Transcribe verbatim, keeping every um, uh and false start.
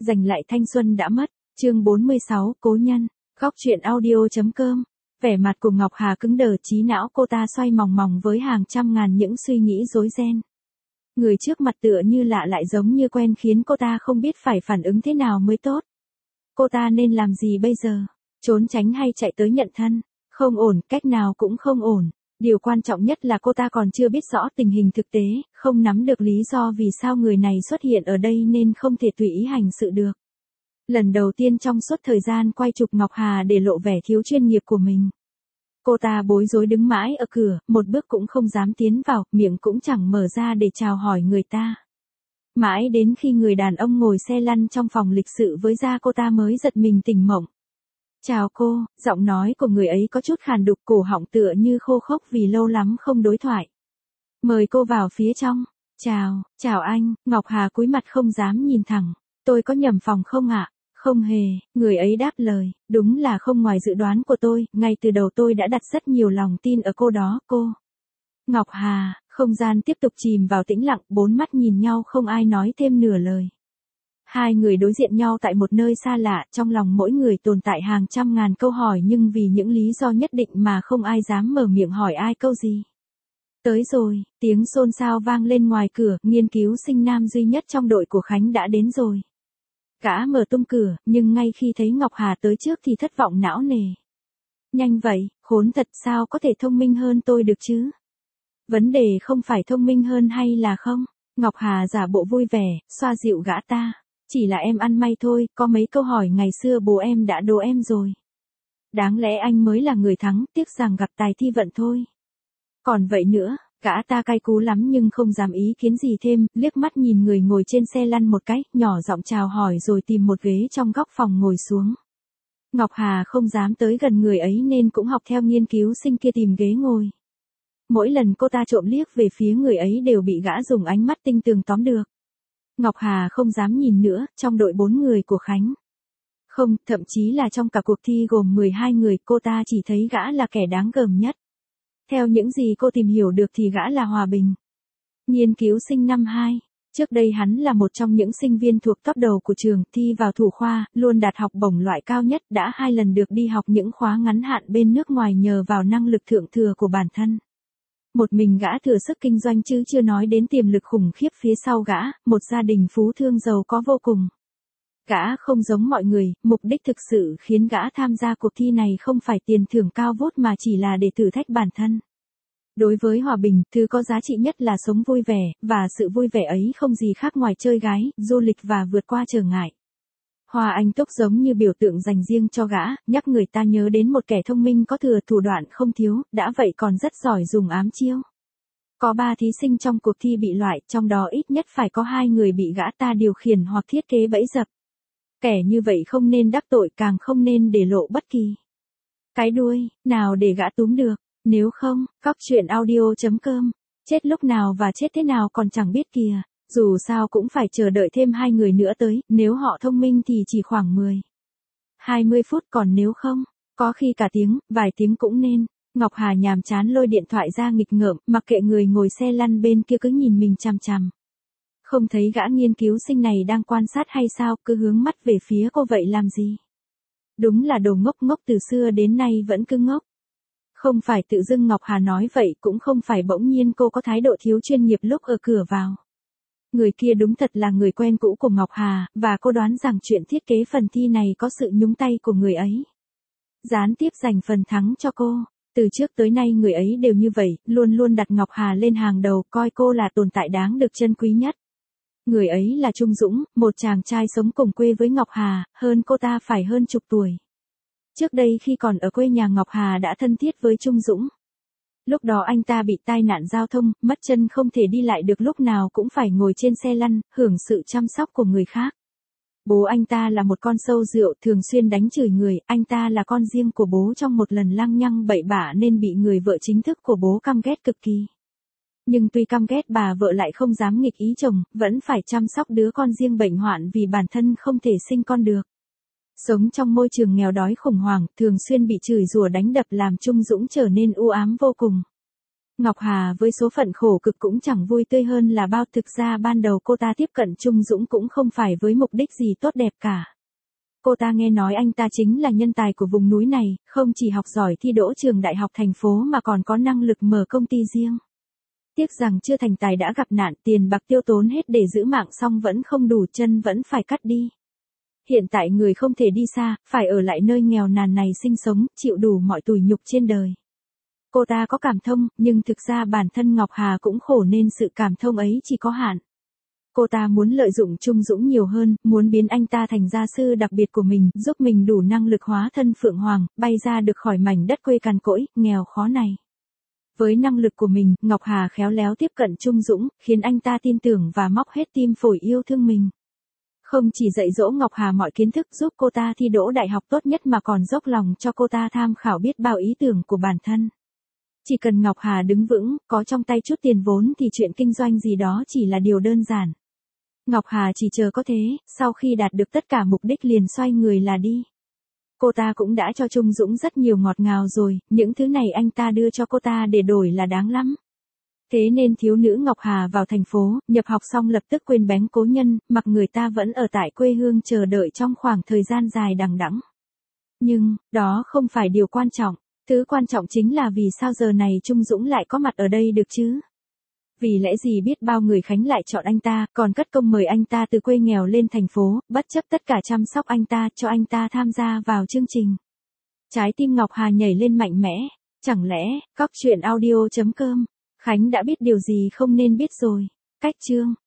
Giành lại thanh xuân đã mất, chương bốn mươi sáu, cố nhân, góc truyện audio.com. Vẻ mặt của Ngọc Hà cứng đờ, trí não cô ta xoay mòng mòng với hàng trăm ngàn những suy nghĩ rối ren. Người trước mặt tựa như lạ lại giống như quen khiến cô ta không biết phải phản ứng thế nào mới tốt. Cô ta nên làm gì bây giờ? Trốn tránh hay chạy tới nhận thân? Không ổn, cách nào cũng không ổn. Điều quan trọng nhất là cô ta còn chưa biết rõ tình hình thực tế, không nắm được lý do vì sao người này xuất hiện ở đây nên không thể tùy ý hành sự được. Lần đầu tiên trong suốt thời gian quay chụp, Ngọc Hà để lộ vẻ thiếu chuyên nghiệp của mình. Cô ta bối rối đứng mãi ở cửa, một bước cũng không dám tiến vào, miệng cũng chẳng mở ra để chào hỏi người ta. Mãi đến khi người đàn ông ngồi xe lăn trong phòng lịch sự với ra, cô ta mới giật mình tỉnh mộng. Chào cô, giọng nói của người ấy có chút khàn đục, cổ họng tựa như khô khốc vì lâu lắm không đối thoại. Mời cô vào phía trong. Chào, chào anh. Ngọc Hà cúi mặt không dám nhìn thẳng. Tôi có nhầm phòng không ạ? Không hề, người ấy đáp lời, đúng là không ngoài dự đoán của tôi, ngay từ đầu tôi đã đặt rất nhiều lòng tin ở cô đó, cô. Ngọc Hà, không gian tiếp tục chìm vào tĩnh lặng, bốn mắt nhìn nhau không ai nói thêm nửa lời. Hai người đối diện nhau tại một nơi xa lạ, trong lòng mỗi người tồn tại hàng trăm ngàn câu hỏi nhưng vì những lý do nhất định mà không ai dám mở miệng hỏi ai câu gì. Tới rồi, tiếng xôn xao vang lên ngoài cửa, nghiên cứu sinh nam duy nhất trong đội của Khánh đã đến rồi. Gã mở tung cửa, nhưng ngay khi thấy Ngọc Hà tới trước thì thất vọng não nề. Nhanh vậy, khốn thật, sao có thể thông minh hơn tôi được chứ? Vấn đề không phải thông minh hơn hay là không? Ngọc Hà giả bộ vui vẻ, xoa dịu gã ta. Chỉ là em ăn may thôi, có mấy câu hỏi ngày xưa bố em đã đố em rồi. Đáng lẽ anh mới là người thắng, tiếc rằng gặp tài thi vận thôi. Còn vậy nữa, gã ta cay cú lắm nhưng không dám ý kiến gì thêm, liếc mắt nhìn người ngồi trên xe lăn một cái, nhỏ giọng chào hỏi rồi tìm một ghế trong góc phòng ngồi xuống. Ngọc Hà không dám tới gần người ấy nên cũng học theo nghiên cứu sinh kia tìm ghế ngồi. Mỗi lần cô ta trộm liếc về phía người ấy đều bị gã dùng ánh mắt tinh tường tóm được. Ngọc Hà không dám nhìn nữa, trong đội bốn người của Khánh. Không, thậm chí là trong cả cuộc thi gồm mười hai người, cô ta chỉ thấy gã là kẻ đáng gờm nhất. Theo những gì cô tìm hiểu được thì gã là Hòa Bình. Nghiên cứu sinh năm hai. Trước đây hắn là một trong những sinh viên thuộc top đầu của trường, thi vào thủ khoa, luôn đạt học bổng loại cao nhất, đã hai lần được đi học những khóa ngắn hạn bên nước ngoài nhờ vào năng lực thượng thừa của bản thân. Một mình gã thừa sức kinh doanh chứ chưa nói đến tiềm lực khủng khiếp phía sau gã, một gia đình phú thương giàu có vô cùng. Gã không giống mọi người, mục đích thực sự khiến gã tham gia cuộc thi này không phải tiền thưởng cao vút mà chỉ là để thử thách bản thân. Đối với Hòa Bình, thứ có giá trị nhất là sống vui vẻ, và sự vui vẻ ấy không gì khác ngoài chơi gái, du lịch và vượt qua trở ngại. Hoa Anh Túc giống như biểu tượng dành riêng cho gã, nhắc người ta nhớ đến một kẻ thông minh có thừa thủ đoạn không thiếu, đã vậy còn rất giỏi dùng ám chiêu. Có ba thí sinh trong cuộc thi bị loại, trong đó ít nhất phải có hai người bị gã ta điều khiển hoặc thiết kế bẫy dập. Kẻ như vậy không nên đắc tội, càng không nên để lộ bất kỳ cái đuôi nào để gã túm được, nếu không, góc truyện audio.com, chết lúc nào và chết thế nào còn chẳng biết kìa. Dù sao cũng phải chờ đợi thêm hai người nữa tới, nếu họ thông minh thì chỉ khoảng mười, hai mươi phút, còn nếu không, có khi cả tiếng, vài tiếng cũng nên. Ngọc Hà nhàm chán lôi điện thoại ra nghịch ngợm, mặc kệ người ngồi xe lăn bên kia cứ nhìn mình chằm chằm. Không thấy gã nghiên cứu sinh này đang quan sát hay sao, cứ hướng mắt về phía cô vậy làm gì? Đúng là đồ ngốc, ngốc từ xưa đến nay vẫn cứ ngốc. Không phải tự dưng Ngọc Hà nói vậy, cũng không phải bỗng nhiên cô có thái độ thiếu chuyên nghiệp lúc ở cửa vào. Người kia đúng thật là người quen cũ của Ngọc Hà, và cô đoán rằng chuyện thiết kế phần thi này có sự nhúng tay của người ấy. Gián tiếp giành phần thắng cho cô. Từ trước tới nay người ấy đều như vậy, luôn luôn đặt Ngọc Hà lên hàng đầu, coi cô là tồn tại đáng được trân quý nhất. Người ấy là Trung Dũng, một chàng trai sống cùng quê với Ngọc Hà, hơn cô ta phải hơn chục tuổi. Trước đây khi còn ở quê nhà, Ngọc Hà đã thân thiết với Trung Dũng. Lúc đó anh ta bị tai nạn giao thông, mất chân không thể đi lại được, lúc nào cũng phải ngồi trên xe lăn, hưởng sự chăm sóc của người khác. Bố anh ta là một con sâu rượu, thường xuyên đánh chửi người, anh ta là con riêng của bố, trong một lần lăng nhăng bậy bạ nên bị người vợ chính thức của bố căm ghét cực kỳ. Nhưng tuy căm ghét, bà vợ lại không dám nghịch ý chồng, vẫn phải chăm sóc đứa con riêng bệnh hoạn vì bản thân không thể sinh con được. Sống trong môi trường nghèo đói khủng hoảng, thường xuyên bị chửi rủa đánh đập làm Trung Dũng trở nên u ám vô cùng. Ngọc Hà với số phận khổ cực cũng chẳng vui tươi hơn là bao, thực ra ban đầu cô ta tiếp cận Trung Dũng cũng không phải với mục đích gì tốt đẹp cả. Cô ta nghe nói anh ta chính là nhân tài của vùng núi này, không chỉ học giỏi thi đỗ trường đại học thành phố mà còn có năng lực mở công ty riêng. Tiếc rằng chưa thành tài đã gặp nạn, tiền bạc tiêu tốn hết để giữ mạng xong vẫn không đủ, chân vẫn phải cắt đi. Hiện tại người không thể đi xa, phải ở lại nơi nghèo nàn này sinh sống, chịu đủ mọi tủi nhục trên đời. Cô ta có cảm thông, nhưng thực ra bản thân Ngọc Hà cũng khổ nên sự cảm thông ấy chỉ có hạn. Cô ta muốn lợi dụng Trung Dũng nhiều hơn, muốn biến anh ta thành gia sư đặc biệt của mình, giúp mình đủ năng lực hóa thân Phượng Hoàng, bay ra được khỏi mảnh đất quê cằn cỗi, nghèo khó này. Với năng lực của mình, Ngọc Hà khéo léo tiếp cận Trung Dũng, khiến anh ta tin tưởng và móc hết tim phổi yêu thương mình. Không chỉ dạy dỗ Ngọc Hà mọi kiến thức giúp cô ta thi đỗ đại học tốt nhất mà còn dốc lòng cho cô ta tham khảo biết bao ý tưởng của bản thân. Chỉ cần Ngọc Hà đứng vững, có trong tay chút tiền vốn thì chuyện kinh doanh gì đó chỉ là điều đơn giản. Ngọc Hà chỉ chờ có thế, sau khi đạt được tất cả mục đích liền xoay người là đi. Cô ta cũng đã cho Trung Dũng rất nhiều ngọt ngào rồi, những thứ này anh ta đưa cho cô ta để đổi là đáng lắm. Thế nên thiếu nữ Ngọc Hà vào thành phố, nhập học xong lập tức quên bén cố nhân, mặc người ta vẫn ở tại quê hương chờ đợi trong khoảng thời gian dài đằng đẵng. Nhưng, đó không phải điều quan trọng, thứ quan trọng chính là vì sao giờ này Trung Dũng lại có mặt ở đây được chứ? Vì lẽ gì biết bao người Khánh lại chọn anh ta, còn cất công mời anh ta từ quê nghèo lên thành phố, bất chấp tất cả chăm sóc anh ta, cho anh ta tham gia vào chương trình. Trái tim Ngọc Hà nhảy lên mạnh mẽ, chẳng lẽ, cóc truyện audio chấm com, Khánh đã biết điều gì không nên biết rồi. Cách chương